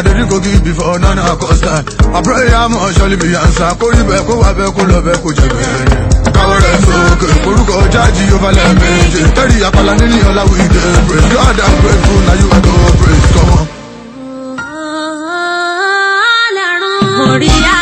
I didn't go give before none of Costa. I pray I'm on surely be answer. Call you back, go back, go love, go Japan. Cover and look, Kuruko, Jaji, over Lamage. 30 Apalanini, all we did. Praise God, I'm grateful. Now you are go praise. Come on.